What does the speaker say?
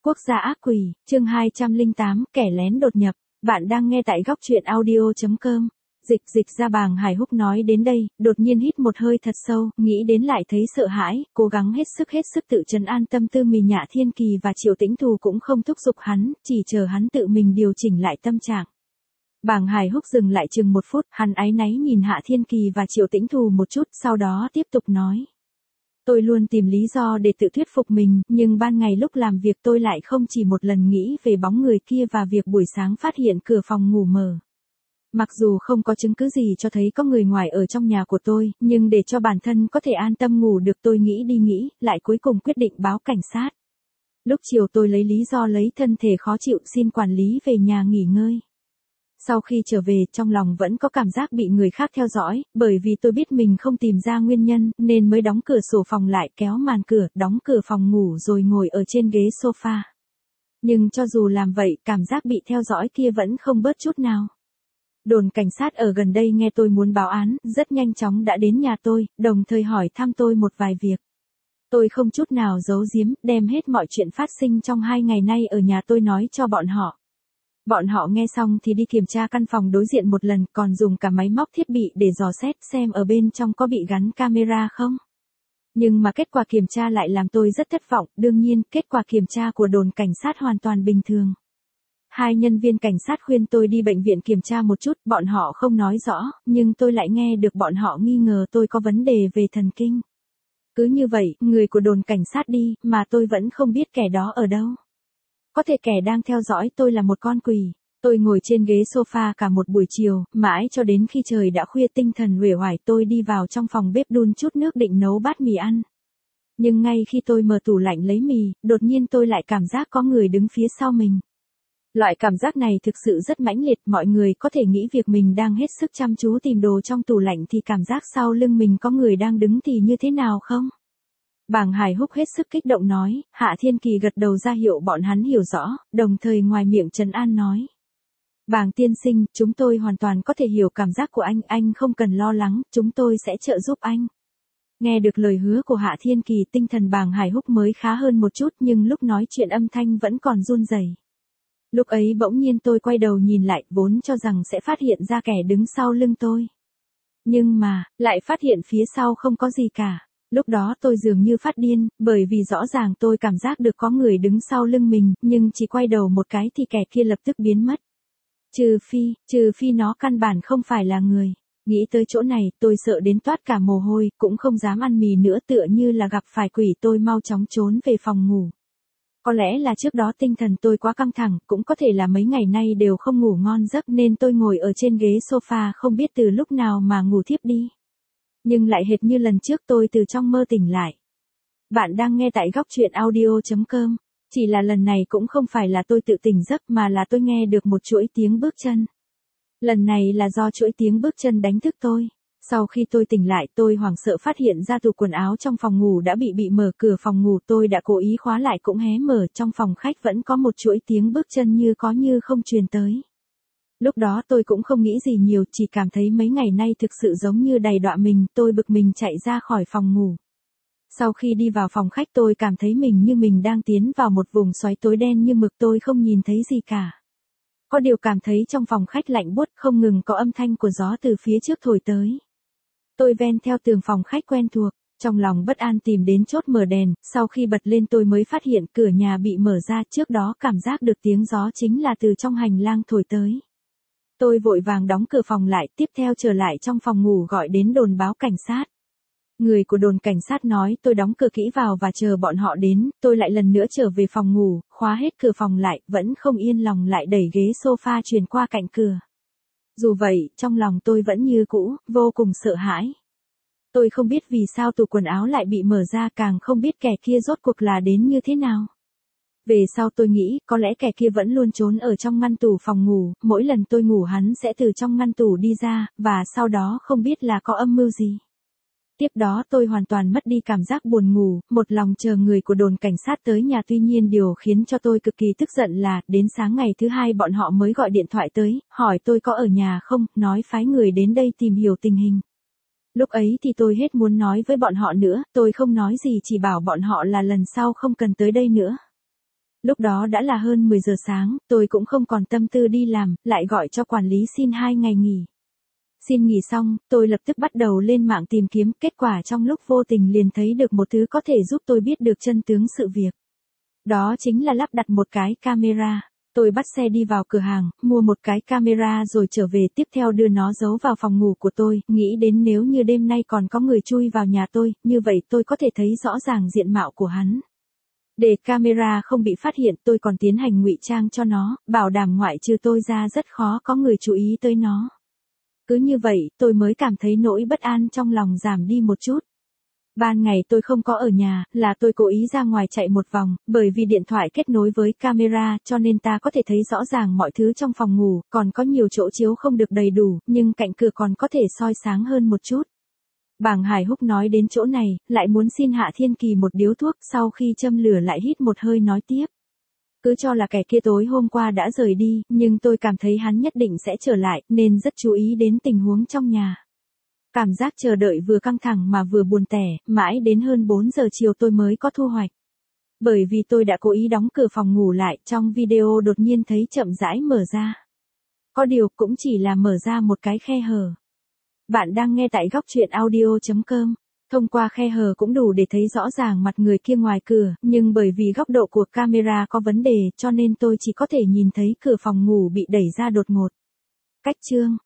Quốc gia ác quỷ, chương 208, kẻ lén đột nhập. Bạn đang nghe tại góc truyện audio.com. Dịch ra Bàng Hải Húc nói đến đây, đột nhiên hít một hơi thật sâu, nghĩ đến lại thấy sợ hãi, cố gắng hết sức tự trấn an tâm tư mình. Nhã Thiên Kỳ và Triệu Tĩnh Thù cũng không thúc giục hắn, chỉ chờ hắn tự mình điều chỉnh lại tâm trạng. Bàng Hải Húc dừng lại chừng 1 phút, hắn áy náy nhìn Hạ Thiên Kỳ và Triệu Tĩnh Thù một chút, sau đó tiếp tục nói. Tôi luôn tìm lý do để tự thuyết phục mình, nhưng ban ngày lúc làm việc tôi lại không chỉ một lần nghĩ về bóng người kia và việc buổi sáng phát hiện cửa phòng ngủ mở. Mặc dù không có chứng cứ gì cho thấy có người ngoài ở trong nhà của tôi, nhưng để cho bản thân có thể an tâm ngủ được tôi nghĩ đi nghĩ, lại cuối cùng quyết định báo cảnh sát. Lúc chiều tôi lấy lý do lấy thân thể khó chịu xin quản lý về nhà nghỉ ngơi. Sau khi trở về, trong lòng vẫn có cảm giác bị người khác theo dõi, bởi vì tôi biết mình không tìm ra nguyên nhân, nên mới đóng cửa sổ phòng lại, kéo màn cửa, đóng cửa phòng ngủ rồi ngồi ở trên ghế sofa. Nhưng cho dù làm vậy, cảm giác bị theo dõi kia vẫn không bớt chút nào. Đồn cảnh sát ở gần đây nghe tôi muốn báo án, rất nhanh chóng đã đến nhà tôi, đồng thời hỏi thăm tôi một vài việc. Tôi không chút nào giấu giếm, đem hết mọi chuyện phát sinh trong 2 ngày nay ở nhà tôi nói cho bọn họ. Bọn họ nghe xong thì đi kiểm tra căn phòng đối diện một lần, còn dùng cả máy móc thiết bị để dò xét xem ở bên trong có bị gắn camera không. Nhưng mà kết quả kiểm tra lại làm tôi rất thất vọng, đương nhiên, kết quả kiểm tra của đồn cảnh sát hoàn toàn bình thường. 2 nhân viên cảnh sát khuyên tôi đi bệnh viện kiểm tra một chút, bọn họ không nói rõ, nhưng tôi lại nghe được bọn họ nghi ngờ tôi có vấn đề về thần kinh. Cứ như vậy, người của đồn cảnh sát đi, mà tôi vẫn không biết kẻ đó ở đâu. Có thể kẻ đang theo dõi tôi là một con quỷ. Tôi ngồi trên ghế sofa cả một buổi chiều, mãi cho đến khi trời đã khuya tinh thần uể oải tôi đi vào trong phòng bếp đun chút nước định nấu bát mì ăn. Nhưng ngay khi tôi mở tủ lạnh lấy mì, đột nhiên tôi lại cảm giác có người đứng phía sau mình. Loại cảm giác này thực sự rất mãnh liệt, mọi người có thể nghĩ việc mình đang hết sức chăm chú tìm đồ trong tủ lạnh thì cảm giác sau lưng mình có người đang đứng thì như thế nào không? Bàng Hải Húc hết sức kích động nói, Hạ Thiên Kỳ gật đầu ra hiệu bọn hắn hiểu rõ, đồng thời ngoài miệng trấn an nói. Bàng tiên sinh, chúng tôi hoàn toàn có thể hiểu cảm giác của anh không cần lo lắng, chúng tôi sẽ trợ giúp anh. Nghe được lời hứa của Hạ Thiên Kỳ, tinh thần Bàng Hải Húc mới khá hơn một chút, nhưng lúc nói chuyện âm thanh vẫn còn run rẩy. Lúc ấy bỗng nhiên tôi quay đầu nhìn lại, vốn cho rằng sẽ phát hiện ra kẻ đứng sau lưng tôi. Nhưng mà, lại phát hiện phía sau không có gì cả. Lúc đó tôi dường như phát điên, bởi vì rõ ràng tôi cảm giác được có người đứng sau lưng mình, nhưng chỉ quay đầu một cái thì kẻ kia lập tức biến mất. Trừ phi nó căn bản không phải là người. Nghĩ tới chỗ này, tôi sợ đến toát cả mồ hôi, cũng không dám ăn mì nữa, tựa như là gặp phải quỷ. Tôi mau chóng trốn về phòng ngủ. Có lẽ là trước đó tinh thần tôi quá căng thẳng, cũng có thể là mấy ngày nay đều không ngủ ngon giấc nên tôi ngồi ở trên ghế sofa không biết từ lúc nào mà ngủ thiếp đi. Nhưng lại hệt như lần trước tôi từ trong mơ tỉnh lại. Bạn đang nghe tại góc truyện audio.com. Chỉ là lần này cũng không phải là tôi tự tỉnh giấc mà là tôi nghe được một chuỗi tiếng bước chân. Lần này là do chuỗi tiếng bước chân đánh thức tôi. Sau khi tôi tỉnh lại tôi hoảng sợ phát hiện ra tủ quần áo trong phòng ngủ đã bị mở, cửa phòng ngủ tôi đã cố ý khóa lại cũng hé mở, trong phòng khách vẫn có một chuỗi tiếng bước chân như có như không truyền tới. Lúc đó tôi cũng không nghĩ gì nhiều, chỉ cảm thấy mấy ngày nay thực sự giống như đầy đọa mình, tôi bực mình chạy ra khỏi phòng ngủ. Sau khi đi vào phòng khách tôi cảm thấy mình như mình đang tiến vào một vùng xoáy tối đen như mực, tôi không nhìn thấy gì cả. Có điều cảm thấy trong phòng khách lạnh buốt, không ngừng có âm thanh của gió từ phía trước thổi tới. Tôi ven theo tường phòng khách quen thuộc, trong lòng bất an tìm đến chốt mở đèn, sau khi bật lên tôi mới phát hiện cửa nhà bị mở ra, trước đó cảm giác được tiếng gió chính là từ trong hành lang thổi tới. Tôi vội vàng đóng cửa phòng lại, tiếp theo trở lại trong phòng ngủ gọi đến đồn báo cảnh sát. Người của đồn cảnh sát nói tôi đóng cửa kỹ vào và chờ bọn họ đến, tôi lại lần nữa trở về phòng ngủ, khóa hết cửa phòng lại, vẫn không yên lòng lại đẩy ghế sofa chuyển qua cạnh cửa. Dù vậy, trong lòng tôi vẫn như cũ, vô cùng sợ hãi. Tôi không biết vì sao tủ quần áo lại bị mở ra, càng không biết kẻ kia rốt cuộc là đến như thế nào. Về sau tôi nghĩ, có lẽ kẻ kia vẫn luôn trốn ở trong ngăn tủ phòng ngủ, mỗi lần tôi ngủ hắn sẽ từ trong ngăn tủ đi ra, và sau đó không biết là có âm mưu gì. Tiếp đó tôi hoàn toàn mất đi cảm giác buồn ngủ, một lòng chờ người của đồn cảnh sát tới nhà. Tuy nhiên điều khiến cho tôi cực kỳ tức giận là, đến sáng ngày thứ 2 bọn họ mới gọi điện thoại tới, hỏi tôi có ở nhà không, nói phái người đến đây tìm hiểu tình hình. Lúc ấy thì tôi hết muốn nói với bọn họ nữa, tôi không nói gì chỉ bảo bọn họ là lần sau không cần tới đây nữa. Lúc đó đã là hơn 10 giờ sáng, tôi cũng không còn tâm tư đi làm, lại gọi cho quản lý xin 2 ngày nghỉ. Xin nghỉ xong, tôi lập tức bắt đầu lên mạng tìm kiếm, kết quả trong lúc vô tình liền thấy được một thứ có thể giúp tôi biết được chân tướng sự việc. Đó chính là lắp đặt một cái camera. Tôi bắt xe đi vào cửa hàng, mua một cái camera rồi trở về, tiếp theo đưa nó giấu vào phòng ngủ của tôi, nghĩ đến nếu như đêm nay còn có người chui vào nhà tôi, như vậy tôi có thể thấy rõ ràng diện mạo của hắn. Để camera không bị phát hiện, tôi còn tiến hành ngụy trang cho nó, bảo đảm ngoại trừ tôi ra rất khó có người chú ý tới nó. Cứ như vậy, tôi mới cảm thấy nỗi bất an trong lòng giảm đi một chút. Ban ngày tôi không có ở nhà, là tôi cố ý ra ngoài chạy một vòng, bởi vì điện thoại kết nối với camera cho nên ta có thể thấy rõ ràng mọi thứ trong phòng ngủ, còn có nhiều chỗ chiếu không được đầy đủ, nhưng cạnh cửa còn có thể soi sáng hơn một chút. Bàng Hải Húc nói đến chỗ này, lại muốn xin Hạ Thiên Kỳ một điếu thuốc, sau khi châm lửa lại hít một hơi nói tiếp. Cứ cho là kẻ kia tối hôm qua đã rời đi, nhưng tôi cảm thấy hắn nhất định sẽ trở lại, nên rất chú ý đến tình huống trong nhà. Cảm giác chờ đợi vừa căng thẳng mà vừa buồn tẻ, mãi đến hơn 4 giờ chiều tôi mới có thu hoạch. Bởi vì tôi đã cố ý đóng cửa phòng ngủ lại, trong video đột nhiên thấy chậm rãi mở ra. Có điều cũng chỉ là mở ra một cái khe hở. Bạn đang nghe tại góc truyện audio.com. Thông qua khe hở cũng đủ để thấy rõ ràng mặt người kia ngoài cửa, nhưng bởi vì góc độ của camera có vấn đề cho nên tôi chỉ có thể nhìn thấy cửa phòng ngủ bị đẩy ra đột ngột. Cách chương